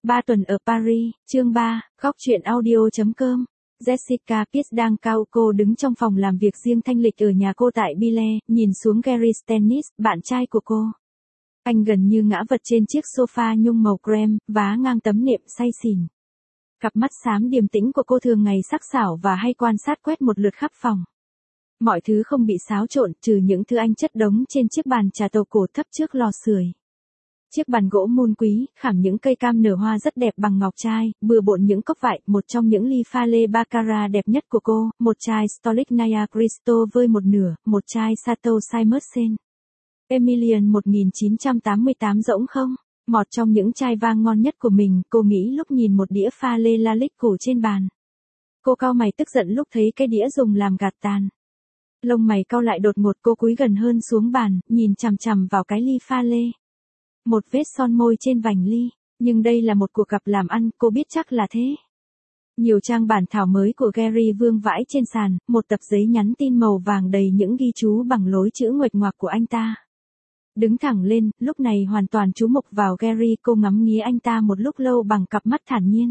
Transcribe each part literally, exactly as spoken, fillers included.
ba tuần ở Paris, chương ba, góc truyện audio.com. Jessica Pierce đang cao cô đứng trong phòng làm việc riêng thanh lịch ở nhà cô tại Bile, nhìn xuống Gary Stennis, bạn trai của cô. Anh gần như ngã vật trên chiếc sofa nhung màu creme, vá ngang tấm nệm say xỉn. Cặp mắt xám điềm tĩnh của cô thường ngày sắc sảo và hay quan sát quét một lượt khắp phòng. Mọi thứ không bị xáo trộn, trừ những thứ anh chất đống trên chiếc bàn trà tàu cổ thấp trước lò sưởi. Chiếc bàn gỗ mun quý, khảm những cây cam nở hoa rất đẹp bằng ngọc trai, bừa bộn những cốc vải, một trong những ly pha lê baccarat đẹp nhất của cô, một chai Stolichnaya Cristo vơi một nửa, một chai Chateau Saint-Martin. Emilion một nghìn chín trăm tám mươi tám rỗng không? Một trong những chai vang ngon nhất của mình, cô nghĩ lúc nhìn một đĩa pha lê Lalique cổ trên bàn. Cô cau mày tức giận lúc thấy cái đĩa dùng làm gạt tàn. Lông mày cau lại đột ngột, cô cúi gần hơn xuống bàn, nhìn chằm chằm vào cái ly pha lê. Một vết son môi trên vành ly, nhưng đây là một cuộc gặp làm ăn, cô biết chắc là thế. Nhiều trang bản thảo mới của Gary vương vãi trên sàn, một tập giấy nhắn tin màu vàng đầy những ghi chú bằng lối chữ nguệch ngoạc của anh ta. Đứng thẳng lên, lúc này hoàn toàn chú mục vào Gary, cô ngắm nghía anh ta một lúc lâu bằng cặp mắt thản nhiên.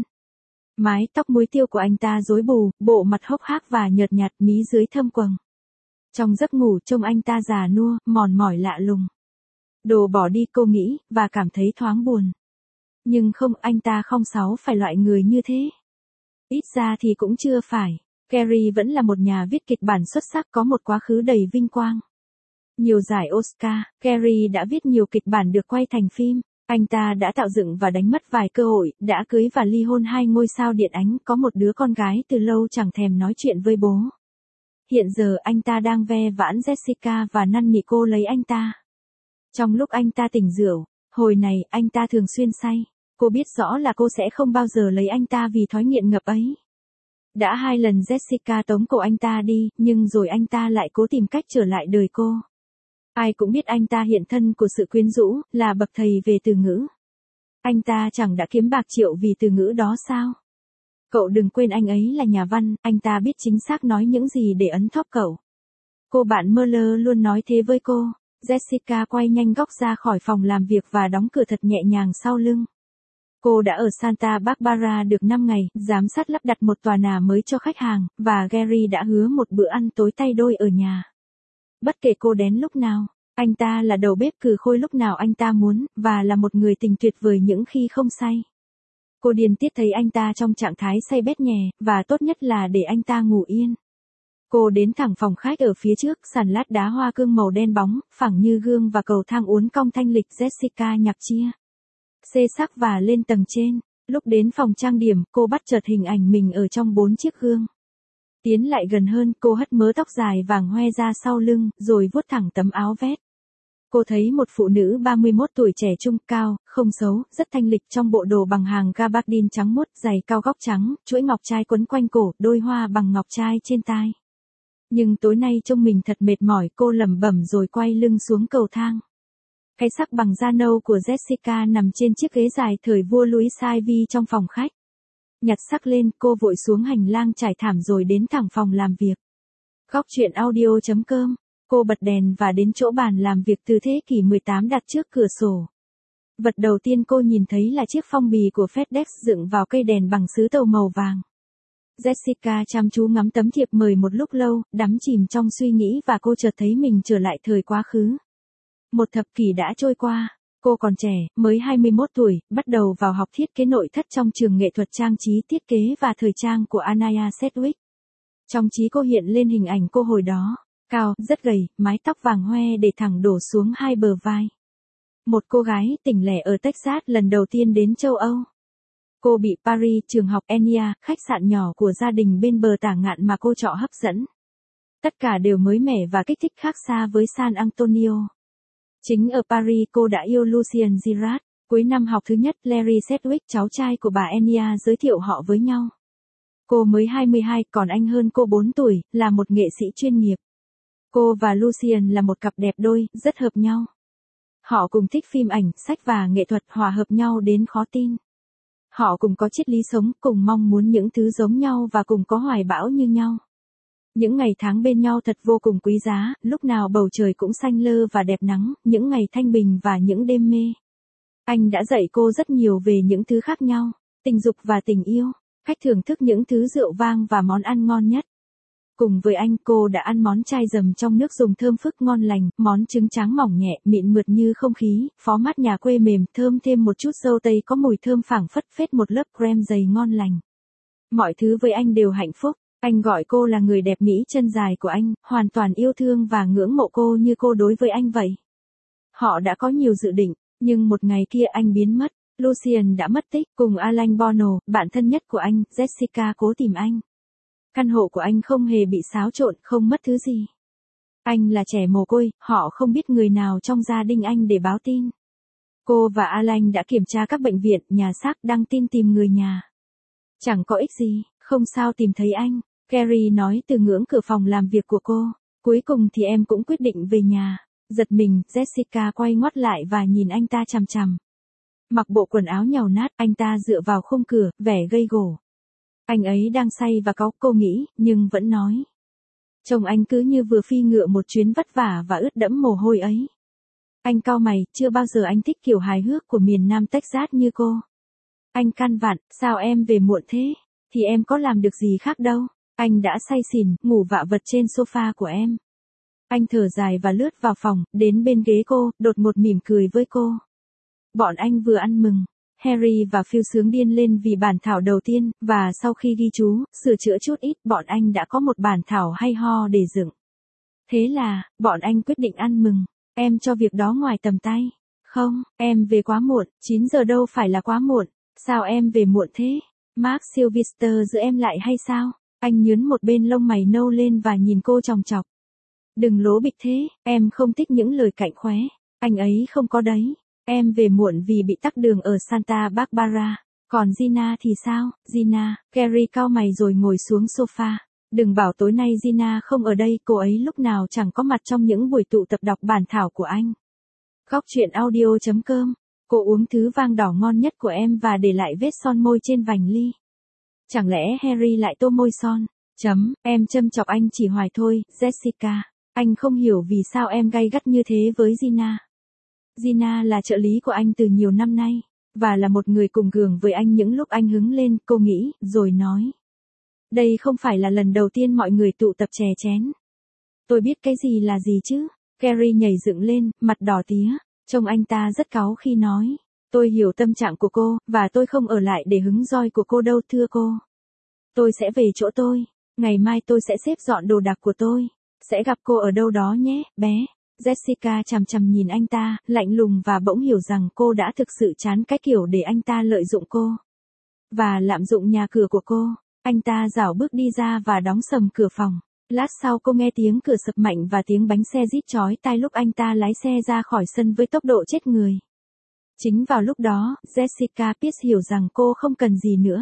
Mái tóc muối tiêu của anh ta rối bù, bộ mặt hốc hác và nhợt nhạt, mí dưới thâm quầng. Trong giấc ngủ trông anh ta già nua, mòn mỏi lạ lùng. Đồ bỏ đi, cô nghĩ, và cảm thấy thoáng buồn. Nhưng không, anh ta không sáu phải loại người như thế. Ít ra thì cũng chưa phải. Gary vẫn là một nhà viết kịch bản xuất sắc, có một quá khứ đầy vinh quang. Nhiều giải Oscar, Gary đã viết nhiều kịch bản được quay thành phim. Anh ta đã tạo dựng và đánh mất vài cơ hội, đã cưới và ly hôn hai ngôi sao điện ảnh, có một đứa con gái từ lâu chẳng thèm nói chuyện với bố. Hiện giờ anh ta đang ve vãn Jessica và năn nỉ cô lấy anh ta. Trong lúc anh ta tỉnh rượu, hồi này anh ta thường xuyên say. Cô biết rõ là cô sẽ không bao giờ lấy anh ta vì thói nghiện ngập ấy. Đã hai lần Jessica tống cổ anh ta đi, nhưng rồi anh ta lại cố tìm cách trở lại đời cô. Ai cũng biết anh ta hiện thân của sự quyến rũ, là bậc thầy về từ ngữ. Anh ta chẳng đã kiếm bạc triệu vì từ ngữ đó sao? Cậu đừng quên anh ấy là nhà văn, anh ta biết chính xác nói những gì để ấn thóp cậu. Cô bạn Merle luôn nói thế với cô. Jessica quay nhanh góc ra khỏi phòng làm việc và đóng cửa thật nhẹ nhàng sau lưng. Cô đã ở Santa Barbara được năm ngày, giám sát lắp đặt một tòa nhà mới cho khách hàng, và Gary đã hứa một bữa ăn tối tay đôi ở nhà. Bất kể cô đến lúc nào, anh ta là đầu bếp cừ khôi lúc nào anh ta muốn, và là một người tình tuyệt vời những khi không say. Cô điên tiết thấy anh ta trong trạng thái say bét nhè, và tốt nhất là để anh ta ngủ yên. Cô đến thẳng phòng khách ở phía trước, sàn lát đá hoa cương màu đen bóng, phẳng như gương và cầu thang uốn cong thanh lịch. Jessica nhạc chia xê sắc và lên tầng trên. Lúc đến phòng trang điểm, cô bắt chợt hình ảnh mình ở trong bốn chiếc gương. Tiến lại gần hơn, cô hất mớ tóc dài vàng hoe ra sau lưng, rồi vuốt thẳng tấm áo vest. Cô thấy một phụ nữ ba mươi mốt tuổi, trẻ trung, cao, không xấu, rất thanh lịch trong bộ đồ bằng hàng gabardine trắng muốt, giày cao gót trắng, chuỗi ngọc trai quấn quanh cổ, đôi hoa bằng ngọc trai trên tai. Nhưng tối nay trông mình thật mệt mỏi, cô lẩm bẩm rồi quay lưng xuống cầu thang. Cái sắc bằng da nâu của Jessica nằm trên chiếc ghế dài thời vua Louis hai mươi trong phòng khách. Nhặt sắc lên, cô vội xuống hành lang trải thảm rồi đến thẳng phòng làm việc. Góc truyện audio.com. Cô bật đèn và đến chỗ bàn làm việc từ thế kỷ mười tám đặt trước cửa sổ. Vật đầu tiên cô nhìn thấy là chiếc phong bì của FedEx dựng vào cây đèn bằng sứ tàu màu vàng. Jessica chăm chú ngắm tấm thiệp mời một lúc lâu, đắm chìm trong suy nghĩ, và cô chợt thấy mình trở lại thời quá khứ. Một thập kỷ đã trôi qua, cô còn trẻ, mới hai mươi mốt tuổi, bắt đầu vào học thiết kế nội thất trong trường nghệ thuật trang trí thiết kế và thời trang của Anaya Sedgwick. Trong trí cô hiện lên hình ảnh cô hồi đó, cao, rất gầy, mái tóc vàng hoe để thẳng đổ xuống hai bờ vai. Một cô gái tỉnh lẻ ở Texas lần đầu tiên đến châu Âu. Cô bị Paris, trường học Enia, khách sạn nhỏ của gia đình bên bờ tả ngạn mà cô trọ hấp dẫn. Tất cả đều mới mẻ và kích thích, khác xa với San Antonio. Chính ở Paris cô đã yêu Lucien Girard. Cuối năm học thứ nhất, Larry Sedgwick, cháu trai của bà Enia, giới thiệu họ với nhau. Cô mới hai mươi hai, còn anh hơn cô bốn tuổi, là một nghệ sĩ chuyên nghiệp. Cô và Lucien là một cặp đẹp đôi, rất hợp nhau. Họ cùng thích phim ảnh, sách và nghệ thuật, hòa hợp nhau đến khó tin. Họ cùng có triết lý sống, cùng mong muốn những thứ giống nhau và cùng có hoài bão như nhau. Những ngày tháng bên nhau thật vô cùng quý giá, lúc nào bầu trời cũng xanh lơ và đẹp nắng, những ngày thanh bình và những đêm mê. Anh đã dạy cô rất nhiều về những thứ khác nhau, tình dục và tình yêu, cách thưởng thức những thứ rượu vang và món ăn ngon nhất. Cùng với anh, cô đã ăn món chai dầm trong nước dùng thơm phức ngon lành, món trứng tráng mỏng nhẹ, mịn mượt như không khí, phó mát nhà quê mềm, thơm thêm một chút dâu tây có mùi thơm phảng phất phết một lớp creme dày ngon lành. Mọi thứ với anh đều hạnh phúc, anh gọi cô là người đẹp mỹ chân dài của anh, hoàn toàn yêu thương và ngưỡng mộ cô như cô đối với anh vậy. Họ đã có nhiều dự định, nhưng một ngày kia anh biến mất, Lucian đã mất tích, cùng Alain Bono, bạn thân nhất của anh, Jessica cố tìm anh. Căn hộ của anh không hề bị xáo trộn, không mất thứ gì. Anh là trẻ mồ côi, họ không biết người nào trong gia đình anh để báo tin. Cô và Alain đã kiểm tra các bệnh viện, nhà xác, đăng tin tìm người nhà. Chẳng có ích gì, không sao tìm thấy anh, Carrie nói từ ngưỡng cửa phòng làm việc của cô. Cuối cùng thì em cũng quyết định về nhà. Giật mình, Jessica quay ngoắt lại và nhìn anh ta chằm chằm. Mặc bộ quần áo nhàu nát, anh ta dựa vào khung cửa, vẻ gây gổ. Anh ấy đang say và cáu, cô nghĩ, nhưng vẫn nói. Trông anh cứ như vừa phi ngựa một chuyến vất vả và ướt đẫm mồ hôi ấy. Anh cau mày, chưa bao giờ anh thích kiểu hài hước của miền Nam Texas như cô. Anh căn vặn, sao em về muộn thế? Thì em có làm được gì khác đâu. Anh đã say xỉn, ngủ vạ vật trên sofa của em. Anh thở dài và lướt vào phòng, đến bên ghế cô, đột ngột mỉm cười với cô. Bọn anh vừa ăn mừng. Harry và Phil sướng điên lên vì bản thảo đầu tiên, và sau khi ghi chú, sửa chữa chút ít, bọn anh đã có một bản thảo hay ho để dựng. Thế là, bọn anh quyết định ăn mừng. Em cho việc đó ngoài tầm tay. Không, em về quá muộn, chín giờ đâu phải là quá muộn. Sao em về muộn thế? Mark Sylvester giữ em lại hay sao? Anh nhướn một bên lông mày nâu lên và nhìn cô chòng chọc. Đừng lố bịch thế, em không thích những lời cạnh khóe. Anh ấy không có đấy. Em về muộn vì bị tắc đường ở Santa Barbara. Còn Gina thì sao? Gina, Carrie cau mày rồi ngồi xuống sofa. Đừng bảo tối nay Gina không ở đây, cô ấy lúc nào chẳng có mặt trong những buổi tụ tập đọc bản thảo của anh. Góc truyện audio chấm com. Cô uống thứ vang đỏ ngon nhất của em và để lại vết son môi trên vành ly. Chẳng lẽ Harry lại tô môi son? Chấm, em châm chọc anh chỉ hoài thôi, Jessica. Anh không hiểu vì sao em gay gắt như thế với Gina. Gina là trợ lý của anh từ nhiều năm nay, và là một người cùng giường với anh những lúc anh hứng lên, cô nghĩ, rồi nói. Đây không phải là lần đầu tiên mọi người tụ tập chè chén. Tôi biết cái gì là gì chứ. Carrie nhảy dựng lên, mặt đỏ tía, trông anh ta rất cáu khi nói. Tôi hiểu tâm trạng của cô, và tôi không ở lại để hứng roi của cô đâu thưa cô. Tôi sẽ về chỗ tôi, ngày mai tôi sẽ xếp dọn đồ đạc của tôi. Sẽ gặp cô ở đâu đó nhé, bé. Jessica chằm chằm nhìn anh ta, lạnh lùng và bỗng hiểu rằng cô đã thực sự chán cái kiểu để anh ta lợi dụng cô. Và lạm dụng nhà cửa của cô. Anh ta rảo bước đi ra và đóng sầm cửa phòng. Lát sau cô nghe tiếng cửa sập mạnh và tiếng bánh xe rít chói tai lúc anh ta lái xe ra khỏi sân với tốc độ chết người. Chính vào lúc đó, Jessica Pierce hiểu rằng cô không cần gì nữa.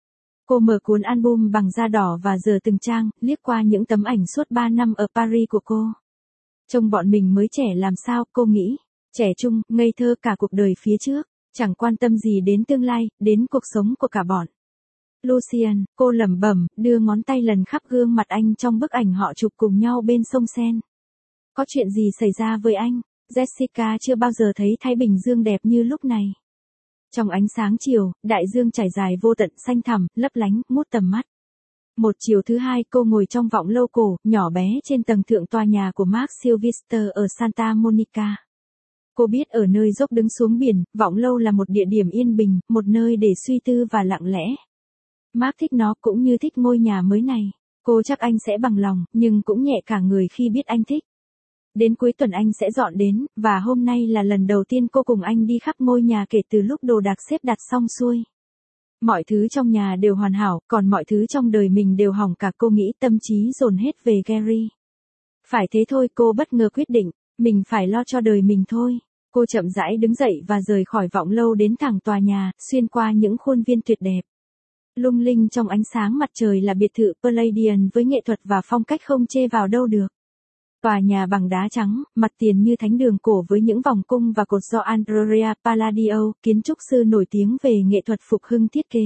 Cô mở cuốn album bằng da đỏ và dở từng trang, liếc qua những tấm ảnh suốt ba năm ở Paris của cô. Trông bọn mình mới trẻ làm sao, cô nghĩ. Trẻ trung, ngây thơ cả cuộc đời phía trước, chẳng quan tâm gì đến tương lai, đến cuộc sống của cả bọn. Lucian, cô lẩm bẩm, đưa ngón tay lần khắp gương mặt anh trong bức ảnh họ chụp cùng nhau bên sông Sen. Có chuyện gì xảy ra với anh? Jessica chưa bao giờ thấy Thái Bình Dương đẹp như lúc này. Trong ánh sáng chiều, đại dương trải dài vô tận xanh thẳm, lấp lánh, ngút tầm mắt. Một chiều thứ hai cô ngồi trong vọng lâu cổ, nhỏ bé trên tầng thượng tòa nhà của Mark Sylvester ở Santa Monica. Cô biết ở nơi dốc đứng xuống biển, vọng lâu là một địa điểm yên bình, một nơi để suy tư và lặng lẽ. Mark thích nó cũng như thích ngôi nhà mới này. Cô chắc anh sẽ bằng lòng, nhưng cũng nhẹ cả người khi biết anh thích. Đến cuối tuần anh sẽ dọn đến, và hôm nay là lần đầu tiên cô cùng anh đi khắp ngôi nhà kể từ lúc đồ đạc xếp đặt xong xuôi. Mọi thứ trong nhà đều hoàn hảo, còn mọi thứ trong đời mình đều hỏng cả, cô nghĩ, tâm trí dồn hết về Gary. Phải thế thôi, cô bất ngờ quyết định, mình phải lo cho đời mình thôi. Cô chậm rãi đứng dậy và rời khỏi vọng lâu đến thẳng tòa nhà, xuyên qua những khuôn viên tuyệt đẹp. Lung linh trong ánh sáng mặt trời là biệt thự Palladian với nghệ thuật và phong cách không chê vào đâu được. Tòa nhà bằng đá trắng, mặt tiền như thánh đường cổ với những vòng cung và cột do Andrea Palladio, kiến trúc sư nổi tiếng về nghệ thuật phục hưng thiết kế.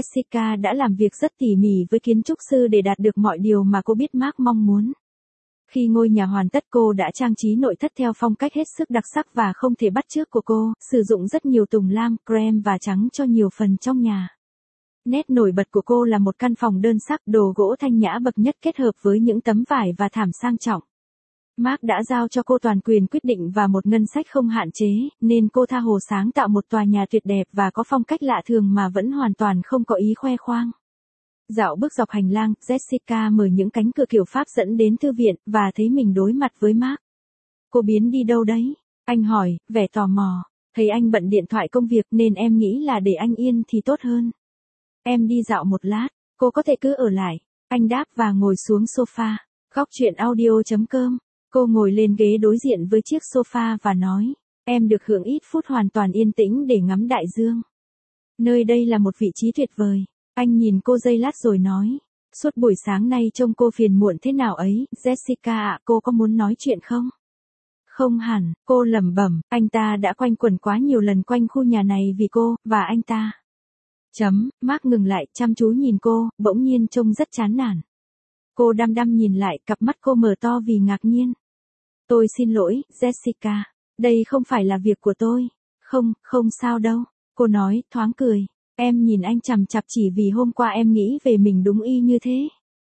Jessica đã làm việc rất tỉ mỉ với kiến trúc sư để đạt được mọi điều mà cô biết Mark mong muốn. Khi ngôi nhà hoàn tất cô đã trang trí nội thất theo phong cách hết sức đặc sắc và không thể bắt chước của cô, sử dụng rất nhiều tùng lam, creme và trắng cho nhiều phần trong nhà. Nét nổi bật của cô là một căn phòng đơn sắc, đồ gỗ thanh nhã bậc nhất kết hợp với những tấm vải và thảm sang trọng. Mark đã giao cho cô toàn quyền quyết định và một ngân sách không hạn chế, nên cô tha hồ sáng tạo một tòa nhà tuyệt đẹp và có phong cách lạ thường mà vẫn hoàn toàn không có ý khoe khoang. Dạo bước dọc hành lang, Jessica mở những cánh cửa kiểu Pháp dẫn đến thư viện, và thấy mình đối mặt với Mark. Cô biến đi đâu đấy? Anh hỏi, vẻ tò mò. Thấy anh bận điện thoại công việc nên em nghĩ là để anh yên thì tốt hơn. Em đi dạo một lát, cô có thể cứ ở lại. Anh đáp và ngồi xuống sofa. Góc chuyện audio chấm com. Cô ngồi lên ghế đối diện với chiếc sofa và nói, em được hưởng ít phút hoàn toàn yên tĩnh để ngắm đại dương. Nơi đây là một vị trí tuyệt vời. Anh nhìn cô giây lát rồi nói, suốt buổi sáng nay trông cô phiền muộn thế nào ấy, Jessica ạ, cô có muốn nói chuyện không? Không hẳn, cô lẩm bẩm, anh ta đã quanh quẩn quá nhiều lần quanh khu nhà này vì cô, và anh ta. Chấm, Mark ngừng lại, chăm chú nhìn cô, bỗng nhiên trông rất chán nản. Cô đăm đăm nhìn lại, cặp mắt cô mở to vì ngạc nhiên. Tôi xin lỗi, Jessica, đây không phải là việc của tôi. Không, không sao đâu, cô nói, thoáng cười. Em nhìn anh chằm chặp chỉ vì hôm qua em nghĩ về mình đúng y như thế.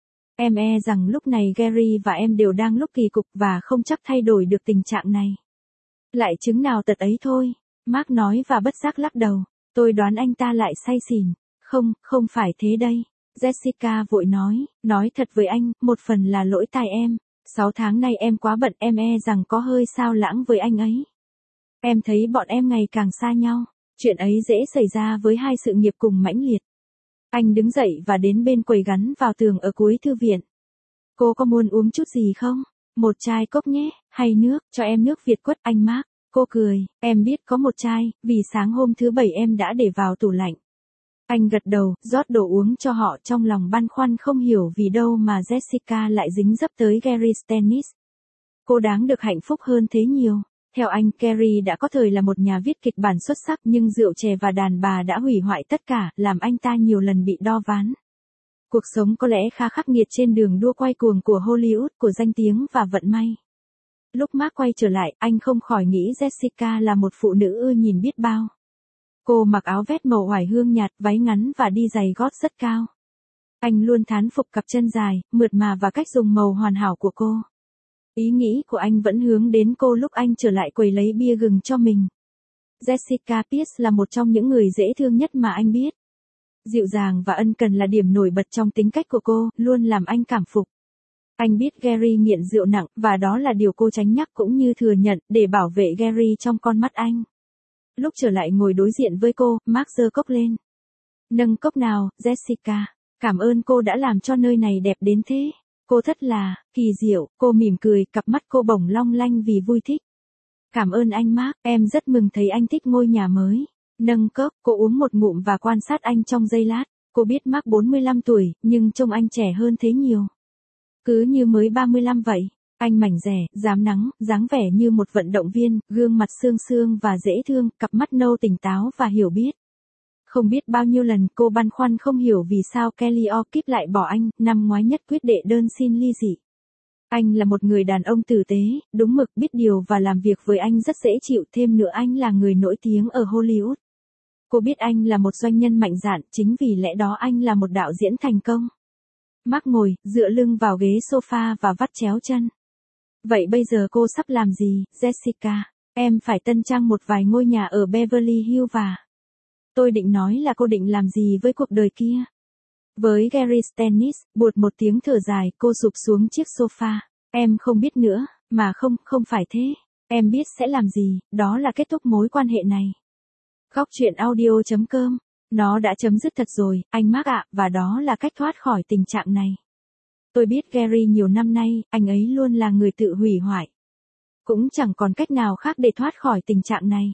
Em e rằng lúc này Gary và em đều đang lúc kỳ cục và không chắc thay đổi được tình trạng này. Lại chứng nào tật ấy thôi, Mark nói và bất giác lắc đầu. Tôi đoán anh ta lại say xỉn. Không, không phải thế đây. Jessica vội nói, nói thật với anh, một phần là lỗi tại em. Sáu tháng nay em quá bận, em e rằng có hơi sao lãng với anh ấy. Em thấy bọn em ngày càng xa nhau. Chuyện ấy dễ xảy ra với hai sự nghiệp cùng mãnh liệt. Anh đứng dậy và đến bên quầy gắn vào tường ở cuối thư viện. Cô có muốn uống chút gì không? Một chai cốc nhé, hay nước, cho em nước Việt quất anh Mark. Cô cười, em biết có một chai, vì sáng hôm thứ bảy em đã để vào tủ lạnh. Anh gật đầu, rót đồ uống cho họ, trong lòng băn khoăn không hiểu vì đâu mà Jessica lại dính dấp tới Gary Stennis. Cô đáng được hạnh phúc hơn thế nhiều. Theo anh, Gary đã có thời là một nhà viết kịch bản xuất sắc nhưng rượu chè và đàn bà đã hủy hoại tất cả, làm anh ta nhiều lần bị đo ván. Cuộc sống có lẽ khá khắc nghiệt trên đường đua quay cuồng của Hollywood, của danh tiếng và vận may. Lúc Mark quay trở lại, anh không khỏi nghĩ Jessica là một phụ nữ ưa nhìn biết bao. Cô mặc áo vest màu oải hương nhạt, váy ngắn và đi giày gót rất cao. Anh luôn thán phục cặp chân dài, mượt mà và cách dùng màu hoàn hảo của cô. Ý nghĩ của anh vẫn hướng đến cô lúc anh trở lại quầy lấy bia gừng cho mình. Jessica Pierce là một trong những người dễ thương nhất mà anh biết. Dịu dàng và ân cần là điểm nổi bật trong tính cách của cô, luôn làm anh cảm phục. Anh biết Gary nghiện rượu nặng, và đó là điều cô tránh nhắc cũng như thừa nhận, để bảo vệ Gary trong con mắt anh. Lúc trở lại ngồi đối diện với cô, Mark giơ cốc lên. Nâng cốc nào, Jessica. Cảm ơn cô đã làm cho nơi này đẹp đến thế. Cô thật là, kỳ diệu, cô mỉm cười, cặp mắt cô bỗng long lanh vì vui thích. Cảm ơn anh Mark, em rất mừng thấy anh thích ngôi nhà mới. Nâng cốc, cô uống một ngụm và quan sát anh trong giây lát. Cô biết Mark bốn mươi lăm tuổi, nhưng trông anh trẻ hơn thế nhiều. Cứ như mới ba mươi lăm vậy. Anh mảnh dẻ, rám nắng, dáng vẻ như một vận động viên, gương mặt xương xương và dễ thương, cặp mắt nâu tỉnh táo và hiểu biết. Không biết bao nhiêu lần cô băn khoăn không hiểu vì sao Kelly O'Keefe lại bỏ anh, năm ngoái nhất quyết đệ đơn xin ly dị. Anh là một người đàn ông tử tế, đúng mực, biết điều và làm việc với anh rất dễ chịu, thêm nữa anh là người nổi tiếng ở Hollywood. Cô biết anh là một doanh nhân mạnh dạn, chính vì lẽ đó anh là một đạo diễn thành công. Mark ngồi, dựa lưng vào ghế sofa và vắt chéo chân. Vậy bây giờ cô sắp làm gì, Jessica? Em phải tân trang một vài ngôi nhà ở Beverly Hills và... Tôi định nói là cô định làm gì với cuộc đời kia. Với Gary Stennis, buột một tiếng thở dài, cô sụp xuống chiếc sofa. Em không biết nữa, mà không, không phải thế. Em biết sẽ làm gì, đó là kết thúc mối quan hệ này. Góc chuyện audio chấm com. Nó đã chấm dứt thật rồi, anh Mark ạ, và đó là cách thoát khỏi tình trạng này. Tôi biết Gary nhiều năm nay, anh ấy luôn là người tự hủy hoại. Cũng chẳng còn cách nào khác để thoát khỏi tình trạng này.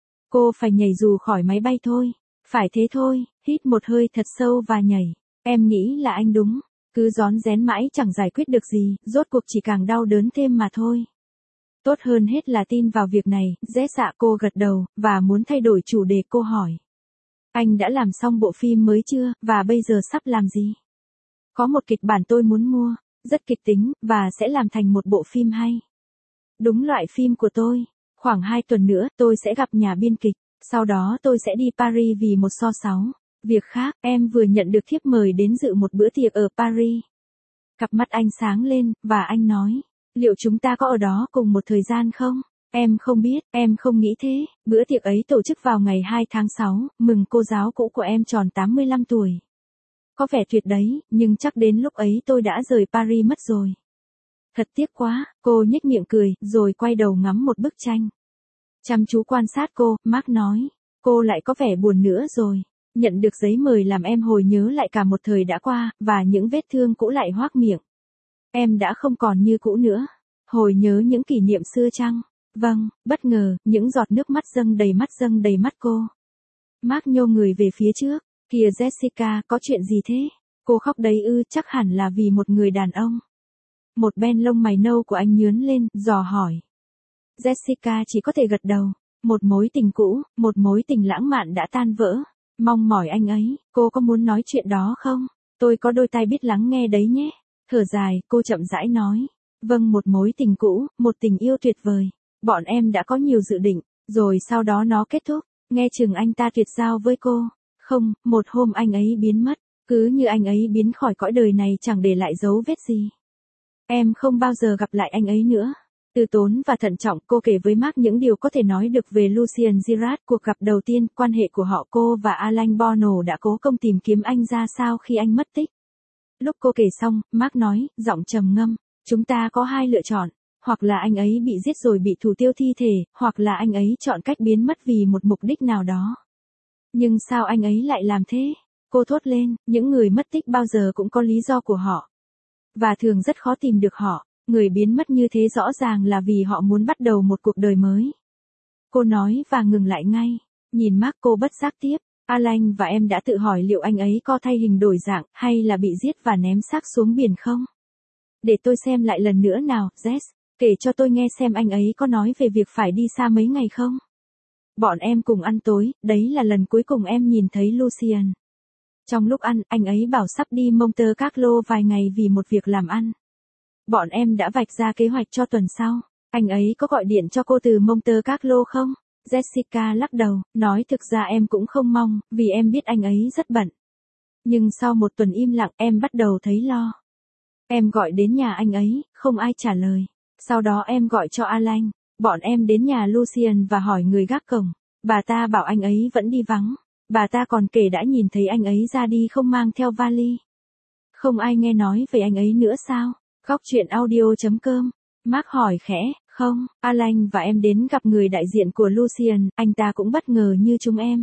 Cô phải nhảy dù khỏi máy bay thôi. Phải thế thôi, hít một hơi thật sâu và nhảy. Em nghĩ là anh đúng. Cứ rón rén mãi chẳng giải quyết được gì, rốt cuộc chỉ càng đau đớn thêm mà thôi. Tốt hơn hết là tin vào việc này, dễ dạ cô gật đầu, và muốn thay đổi chủ đề cô hỏi. Anh đã làm xong bộ phim mới chưa, và bây giờ sắp làm gì? Có một kịch bản tôi muốn mua. rất kịch tính, và sẽ làm thành một bộ phim hay. Đúng loại phim của tôi. Khoảng hai tuần nữa, tôi sẽ gặp nhà biên kịch. Sau đó tôi sẽ đi Paris vì một so sáu. Việc khác, em vừa nhận được thiếp mời đến dự một bữa tiệc ở Paris. Cặp mắt anh sáng lên, và anh nói, liệu chúng ta có ở đó cùng một thời gian không? Em không biết, em không nghĩ thế. Bữa tiệc ấy tổ chức vào ngày hai tháng sáu, mừng cô giáo cũ của em tròn tám mươi lăm tuổi. Có vẻ tuyệt đấy, nhưng chắc đến lúc ấy tôi đã rời Paris mất rồi. Thật tiếc quá, cô nhếch miệng cười, rồi quay đầu ngắm một bức tranh. Chăm chú quan sát cô, Mark nói, cô lại có vẻ buồn nữa rồi. Nhận được giấy mời làm em hồi nhớ lại cả một thời đã qua, và những vết thương cũ lại hoác miệng. Em đã không còn như cũ nữa. Hồi nhớ những kỷ niệm xưa chăng? Vâng, bất ngờ, những giọt nước mắt dâng đầy mắt dâng đầy mắt cô. Mark nhô người về phía trước. Kìa Jessica, có chuyện gì thế? Cô khóc đấy ư, chắc hẳn là vì một người đàn ông. Một bên lông mày nâu của anh nhướn lên, dò hỏi. Jessica chỉ có thể gật đầu. Một mối tình cũ, một mối tình lãng mạn đã tan vỡ. Mong mỏi anh ấy, cô có muốn nói chuyện đó không? Tôi có đôi tai biết lắng nghe đấy nhé. Thở dài, cô chậm rãi nói. Vâng, một mối tình cũ, một tình yêu tuyệt vời. Bọn em đã có nhiều dự định, rồi sau đó nó kết thúc. Nghe chừng anh ta tuyệt giao với cô. Không, một hôm anh ấy biến mất. Cứ như anh ấy biến khỏi cõi đời này chẳng để lại dấu vết gì. Em không bao giờ gặp lại anh ấy nữa. Từ tốn và thận trọng, cô kể với Mark những điều có thể nói được về Lucien Girard, cuộc gặp đầu tiên, quan hệ của họ. Cô và Alain Bono đã cố công tìm kiếm anh ra sao khi anh mất tích. Lúc cô kể xong, Mark nói, giọng trầm ngâm, chúng ta có hai lựa chọn, hoặc là anh ấy bị giết rồi bị thủ tiêu thi thể, hoặc là anh ấy chọn cách biến mất vì một mục đích nào đó. Nhưng sao anh ấy lại làm thế? Cô thốt lên, những người mất tích bao giờ cũng có lý do của họ. Và thường rất khó tìm được họ. Người biến mất như thế rõ ràng là vì họ muốn bắt đầu một cuộc đời mới. Cô nói và ngừng lại ngay. Nhìn Mark, cô bất giác tiếp. Alain và em đã tự hỏi liệu anh ấy có thay hình đổi dạng, hay là bị giết và ném xác xuống biển không? Để tôi xem lại lần nữa nào, Jess. Kể cho tôi nghe xem anh ấy có nói về việc phải đi xa mấy ngày không? Bọn em cùng ăn tối, đấy là lần cuối cùng em nhìn thấy Lucien. Trong lúc ăn, anh ấy bảo sắp đi Monte Carlo vài ngày vì một việc làm ăn. Bọn em đã vạch ra kế hoạch cho tuần sau. Anh ấy có gọi điện cho cô từ Monte Carlo không? Jessica lắc đầu, nói thực ra em cũng không mong, vì em biết anh ấy rất bận. Nhưng sau một tuần im lặng, em bắt đầu thấy lo. Em gọi đến nhà anh ấy, không ai trả lời. Sau đó em gọi cho Alain. Bọn em đến nhà Lucien và hỏi người gác cổng. Bà ta bảo anh ấy vẫn đi vắng. Bà ta còn kể đã nhìn thấy anh ấy ra đi không mang theo vali. Không ai nghe nói về anh ấy nữa sao? Góc truyện audio chấm com. Mark hỏi khẽ, không, Alain và em đến gặp người đại diện của Lucien, anh ta cũng bất ngờ như chúng em.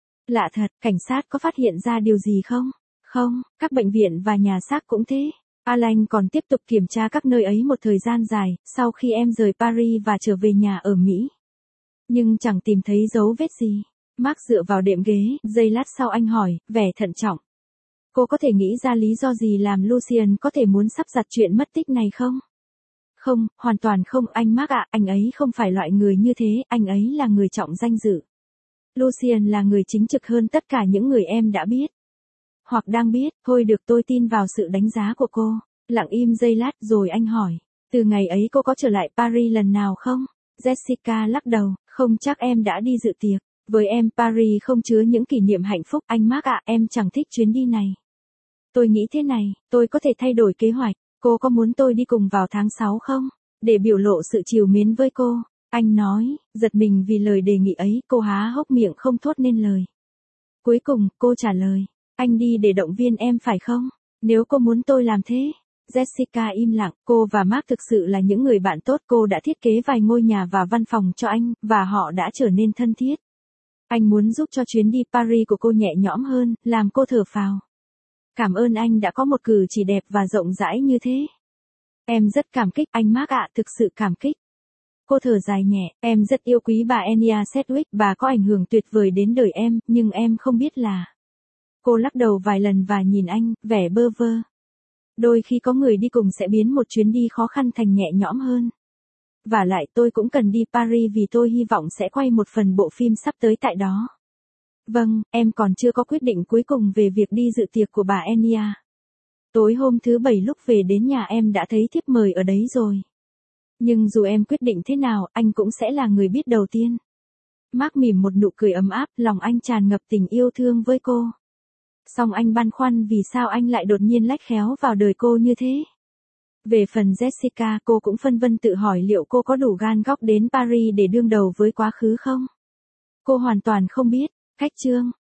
Lạ thật, cảnh sát có phát hiện ra điều gì không? Không, các bệnh viện và nhà xác cũng thế. Alain còn tiếp tục kiểm tra các nơi ấy một thời gian dài, sau khi em rời Paris và trở về nhà ở Mỹ. Nhưng chẳng tìm thấy dấu vết gì. Mark dựa vào đệm ghế, giây lát sau anh hỏi, vẻ thận trọng. Cô có thể nghĩ ra lý do gì làm Lucien có thể muốn sắp đặt chuyện mất tích này không? Không, hoàn toàn không, anh Mark ạ, anh ấy không phải loại người như thế, anh ấy là người trọng danh dự. Lucien là người chính trực hơn tất cả những người em đã biết. Hoặc đang biết, thôi được, tôi tin vào sự đánh giá của cô. Lặng im giây lát rồi anh hỏi, từ ngày ấy cô có trở lại Paris lần nào không? Jessica lắc đầu, không, chắc em đã đi dự tiệc. Với em Paris không chứa những kỷ niệm hạnh phúc, anh Mark ạ, em chẳng thích chuyến đi này. Tôi nghĩ thế này, tôi có thể thay đổi kế hoạch. Cô có muốn tôi đi cùng vào tháng sáu không? Để biểu lộ sự trìu mến với cô. Anh nói, giật mình vì lời đề nghị ấy, cô há hốc miệng không thốt nên lời. Cuối cùng, cô trả lời, anh đi để động viên em phải không? Nếu cô muốn tôi làm thế. Jessica im lặng, cô và Mark thực sự là những người bạn tốt, cô đã thiết kế vài ngôi nhà và văn phòng cho anh, và họ đã trở nên thân thiết. Anh muốn giúp cho chuyến đi Paris của cô nhẹ nhõm hơn, làm cô thở phào. Cảm ơn anh đã có một cử chỉ đẹp và rộng rãi như thế. Em rất cảm kích, anh Mark ạ, thực sự cảm kích. Cô thở dài nhẹ, em rất yêu quý bà Enya Sedgwick, bà có ảnh hưởng tuyệt vời đến đời em, nhưng em không biết là. Cô lắc đầu vài lần và nhìn anh, vẻ bơ vơ. Đôi khi có người đi cùng sẽ biến một chuyến đi khó khăn thành nhẹ nhõm hơn. Và lại tôi cũng cần đi Paris vì tôi hy vọng sẽ quay một phần bộ phim sắp tới tại đó. Vâng, em còn chưa có quyết định cuối cùng về việc đi dự tiệc của bà Enya. Tối hôm thứ bảy lúc về đến nhà em đã thấy thiếp mời ở đấy rồi. Nhưng dù em quyết định thế nào, anh cũng sẽ là người biết đầu tiên. Mark mỉm một nụ cười ấm áp, lòng anh tràn ngập tình yêu thương với cô. Song anh băn khoăn vì sao anh lại đột nhiên lách khéo vào đời cô như thế. Về phần Jessica, cô cũng phân vân tự hỏi liệu cô có đủ gan góc đến Paris để đương đầu với quá khứ không? Cô hoàn toàn không biết. Khách chương